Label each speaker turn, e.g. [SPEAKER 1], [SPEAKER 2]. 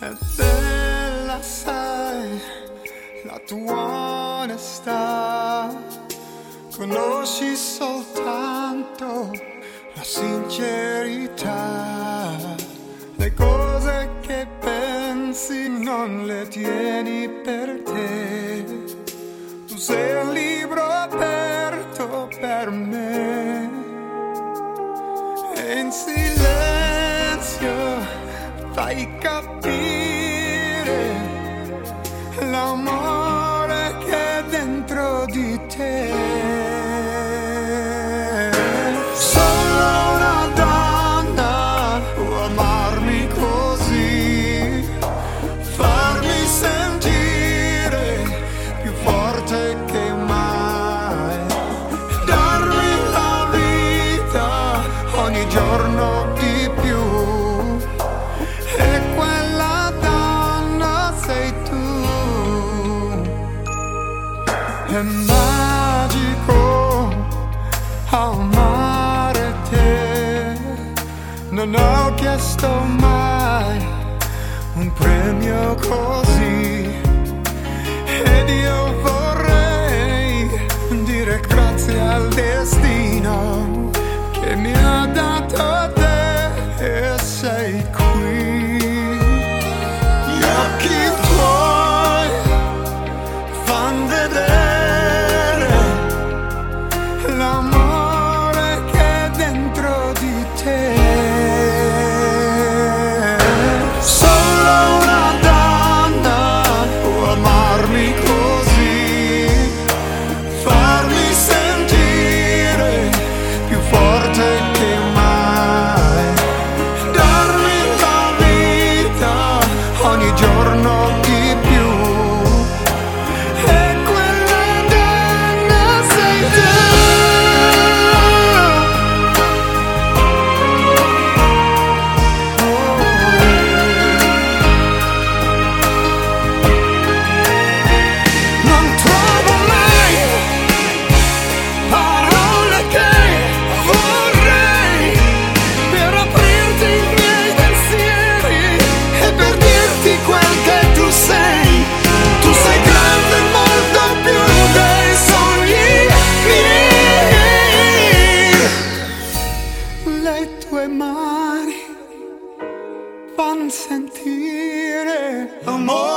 [SPEAKER 1] È bella, sai, la tua onestà. Conosci soltanto la sincerità. Le cose che pensi non le tieni per te. Tu sei un libro aperto per me. E in silenzio fai capire l'amore che è dentro di te. Solo una donna può amarmi così, farmi sentire più forte che mai, darmi la vita ogni giorno di più. E quella donna sei tu. È magico amare te. Non ho chiesto mai un premio così. Ed io vorrei dire grazie al destino che mi ha dato te e sei qui. Gli occhi tuoi fan vedere l'amore che è dentro di te. Solo una donna può amarmi così, farmi sentire più forte che mai, darmi la vita ogni giorno di più. E quella donna sei tu. Non trovo mai parole che vorrei per aprirti i miei pensieri e per dirti quel che tu sei. Tu sei grande molto più dei sogni miei. Le tue mani fanno sentire amore.